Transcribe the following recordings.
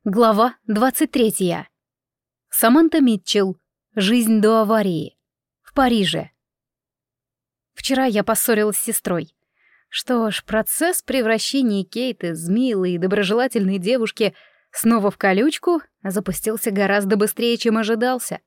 Глава 23. Саманта Митчелл. Жизнь до аварии. В Париже. Вчера я поссорилась с сестрой. Что ж, процесс превращения Кейт из милой и доброжелательной девушки снова в колючку запустился гораздо быстрее, чем ожидался.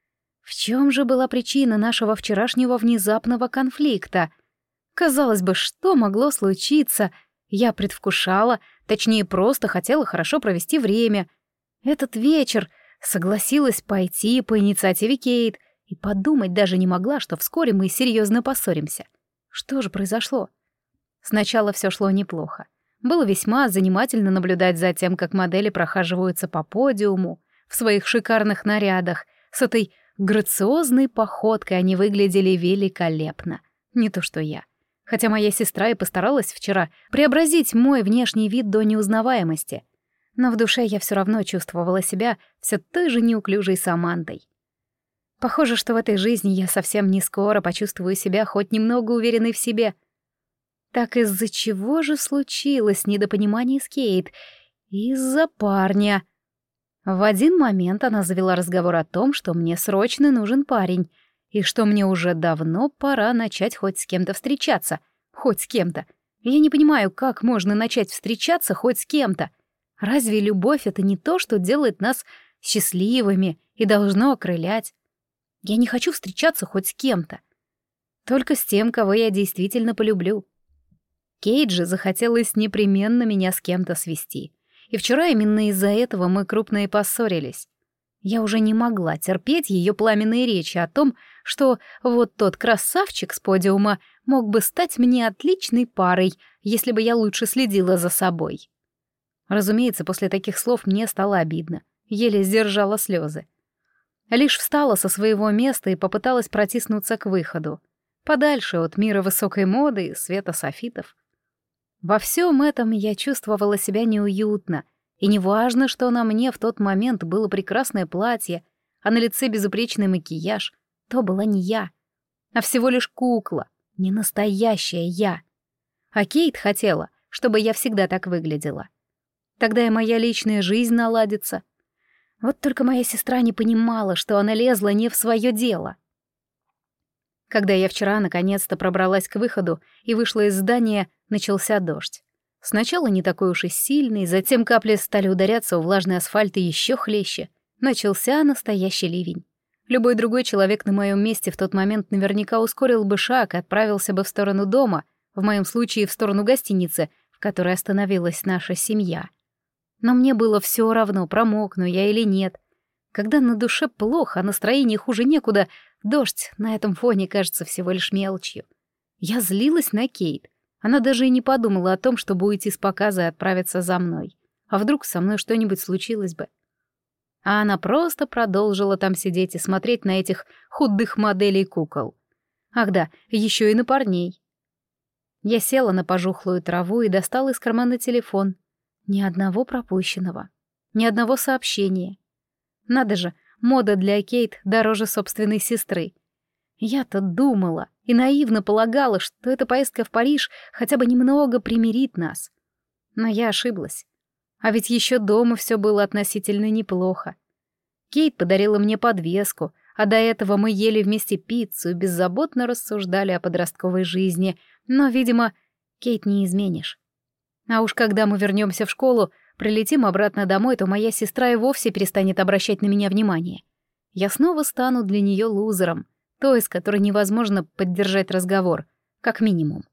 В чем же была причина нашего вчерашнего внезапного конфликта? Казалось бы, что могло случиться? Я предвкушала, точнее, просто хотела хорошо провести время. Этот вечер согласилась пойти по инициативе Кейт и подумать даже не могла, что вскоре мы серьезно поссоримся. Что же произошло? Сначала все шло неплохо. Было весьма занимательно наблюдать за тем, как модели прохаживаются по подиуму в своих шикарных нарядах. С этой грациозной походкой они выглядели великолепно. Не то что я. Хотя моя сестра и постаралась вчера преобразить мой внешний вид до неузнаваемости. Но в душе я все равно чувствовала себя все той же неуклюжей Самантой. Похоже, что в этой жизни я совсем не скоро почувствую себя хоть немного уверенной в себе. Так из-за чего же случилось недопонимание с Кейт? Из-за парня. В один момент она завела разговор о том, что мне срочно нужен парень, и что мне уже давно пора начать хоть с кем-то встречаться. Хоть с кем-то. Я не понимаю, как можно начать встречаться хоть с кем-то. Разве любовь — это не то, что делает нас счастливыми и должно окрылять? Я не хочу встречаться хоть с кем-то. Только с тем, кого я действительно полюблю. Кейт же захотелось непременно меня с кем-то свести. И вчера именно из-за этого мы крупно и поссорились. Я уже не могла терпеть ее пламенные речи о том, что вот тот красавчик с подиума мог бы стать мне отличной парой, если бы я лучше следила за собой. Разумеется, после таких слов мне стало обидно, еле сдержала слезы. Лишь встала со своего места и попыталась протиснуться к выходу, подальше от мира высокой моды и света софитов. Во всем этом я чувствовала себя неуютно, и неважно, что на мне в тот момент было прекрасное платье, а на лице безупречный макияж, то была не я, а всего лишь кукла, не настоящая я. А Кейт хотела, чтобы я всегда так выглядела. Тогда и моя личная жизнь наладится. Вот только моя сестра не понимала, что она лезла не в свое дело. Когда я вчера наконец-то пробралась к выходу и вышла из здания, начался дождь. Сначала не такой уж и сильный, затем капли стали ударяться у влажной асфальта еще хлеще. Начался настоящий ливень. Любой другой человек на моем месте в тот момент наверняка ускорил бы шаг и отправился бы в сторону дома, в моем случае в сторону гостиницы, в которой остановилась наша семья. Но мне было все равно, промокну я или нет. Когда на душе плохо, а настроение хуже некуда, дождь на этом фоне кажется всего лишь мелочью. Я злилась на Кейт. Она даже и не подумала о том, чтобы уйти с показа и отправиться за мной. А вдруг со мной что-нибудь случилось бы? А она просто продолжила там сидеть и смотреть на этих худых моделей кукол. Ах да, еще и на парней. Я села на пожухлую траву и достала из кармана телефон. Ни одного пропущенного, ни одного сообщения. Надо же, мода для Кейт дороже собственной сестры. Я-то думала и наивно полагала, что эта поездка в Париж хотя бы немного примирит нас. Но я ошиблась. А ведь еще дома все было относительно неплохо. Кейт подарила мне подвеску, а до этого мы ели вместе пиццу и беззаботно рассуждали о подростковой жизни. Но, видимо, Кейт не изменишь. А уж когда мы вернемся в школу, прилетим обратно домой, то моя сестра и вовсе перестанет обращать на меня внимание. Я снова стану для нее лузером, той, с которой невозможно поддержать разговор, как минимум.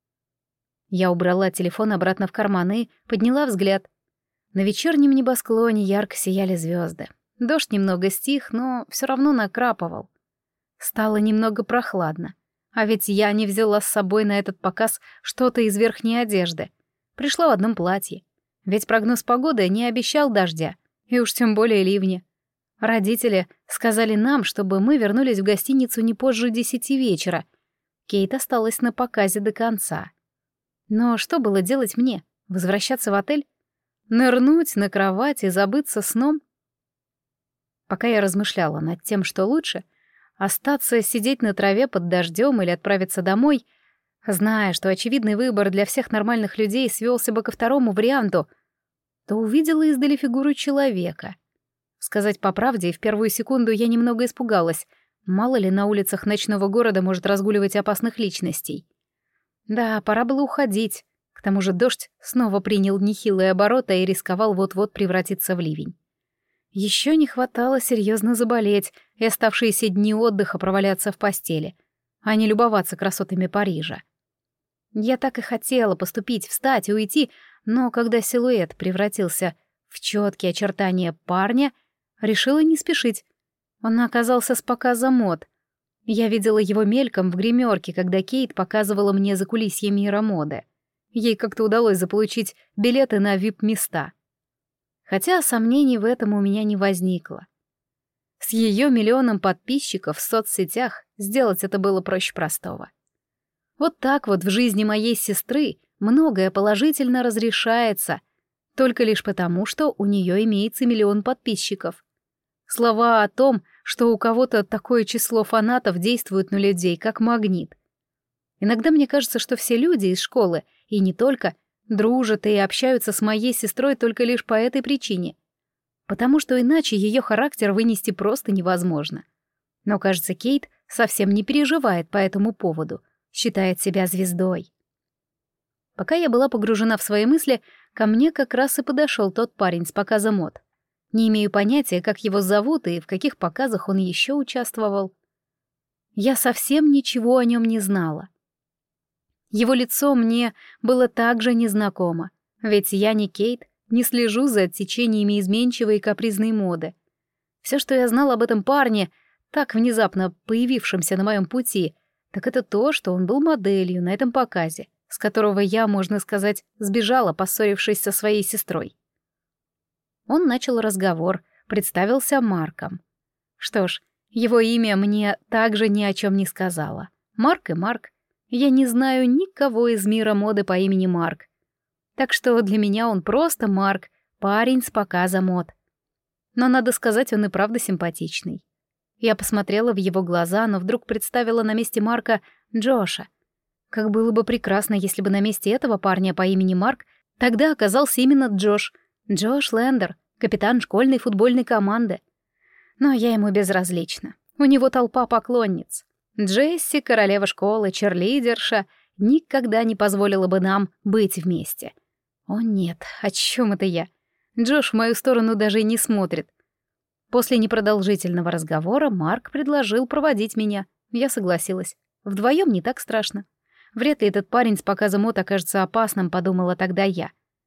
Я убрала телефон обратно в карман и подняла взгляд. На вечернем небосклоне ярко сияли звезды. Дождь немного стих, но все равно накрапывал. Стало немного прохладно. А ведь я не взяла с собой на этот показ что-то из верхней одежды. Пришла в одном платье. Ведь прогноз погоды не обещал дождя, и уж тем более ливня. Родители сказали нам, чтобы мы вернулись в гостиницу не позже 10 вечера. Кейт осталась на показе до конца. Но что было делать мне? Возвращаться в отель? Нырнуть на кровать и забыться сном? Пока я размышляла над тем, что лучше, остаться сидеть на траве под дождем или отправиться домой, зная, что очевидный выбор для всех нормальных людей свелся бы ко второму варианту, то увидела издали фигуру человека. Сказать по правде, в первую секунду я немного испугалась. Мало ли на улицах ночного города может разгуливать опасных личностей. Да, пора было уходить. К тому же дождь снова принял нехилые обороты и рисковал вот-вот превратиться в ливень. Еще не хватало серьезно заболеть и оставшиеся дни отдыха проваляться в постели, а не любоваться красотами Парижа. Я так и хотела поступить, встать и уйти, но когда силуэт превратился в четкие очертания парня, решила не спешить. Он оказался с показа мод. Я видела его мельком в гримерке, когда Кейт показывала мне закулисье мира моды. Ей как-то удалось заполучить билеты на вип-места. Хотя сомнений в этом у меня не возникло. С ее 1 миллионом подписчиков в соцсетях сделать это было проще простого. Вот так вот в жизни моей сестры многое положительно разрешается, только лишь потому, что у нее имеется 1 миллион подписчиков. Слова о том, что у кого-то такое число фанатов действует на людей, как магнит. Иногда мне кажется, что все люди из школы, и не только, дружат и общаются с моей сестрой только лишь по этой причине. Потому что иначе ее характер вынести просто невозможно. Но, кажется, Кейт совсем не переживает по этому поводу, считает себя звездой. Пока я была погружена в свои мысли, ко мне как раз и подошел тот парень с показа мод. Не имею понятия, как его зовут и в каких показах он еще участвовал. Я совсем ничего о нем не знала. Его лицо мне было также незнакомо, ведь я не Кейт, не слежу за течениями изменчивой и капризной моды. Все, что я знала об этом парне, так внезапно появившемся на моем пути, так это то, что он был моделью на этом показе, с которого я, можно сказать, сбежала, поссорившись со своей сестрой. Он начал разговор, представился Марком. Что ж, его имя мне также ни о чем не сказала. Марк и Марк. Я не знаю никого из мира моды по имени Марк. Так что для меня он просто Марк, парень с показа мод. Но, надо сказать, он и правда симпатичный. Я посмотрела в его глаза, но вдруг представила на месте Марка Джоша. Как было бы прекрасно, если бы на месте этого парня по имени Марк тогда оказался именно Джош. Джош Лендер, капитан школьной футбольной команды. Но я ему безразлична. У него толпа поклонниц. Джесси, королева школы, черлидерша, никогда не позволила бы нам быть вместе. О нет, о чем это я? Джош в мою сторону даже и не смотрит. После непродолжительного разговора Марк предложил проводить меня. Я согласилась. Вдвоем не так страшно. Вряд ли этот парень с показа мод окажется опасным, подумала тогда я.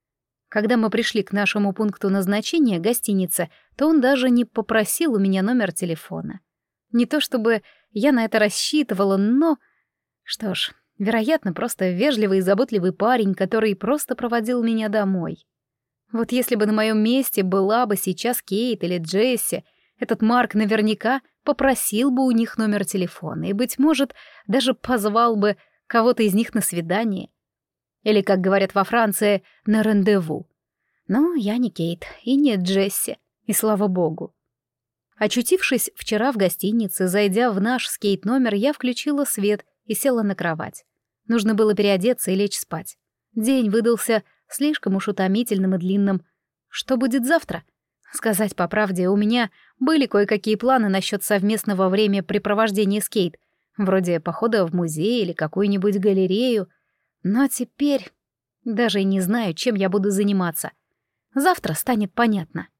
Когда мы пришли к нашему пункту назначения, гостинице, то он даже не попросил у меня номер телефона. Не то чтобы я на это рассчитывала, но... Что ж, вероятно, просто вежливый и заботливый парень, который просто проводил меня домой. Вот если бы на моем месте была бы сейчас Кейт или Джесси, этот Марк наверняка попросил бы у них номер телефона и, быть может, даже позвал бы кого-то из них на свидание. Или, как говорят во Франции, на рандеву. Но я не Кейт и не Джесси, и слава богу. Очутившись вчера в гостинице, зайдя в наш с Кейт номер, я включила свет и села на кровать. Нужно было переодеться и лечь спать. День выдался слишком уж утомительным и длинным. Что будет завтра? Сказать по правде, у меня были кое-какие планы насчет совместного времяпрепровождения с Кейт, вроде похода в музей или какую-нибудь галерею. Но теперь даже и не знаю, чем я буду заниматься. Завтра станет понятно.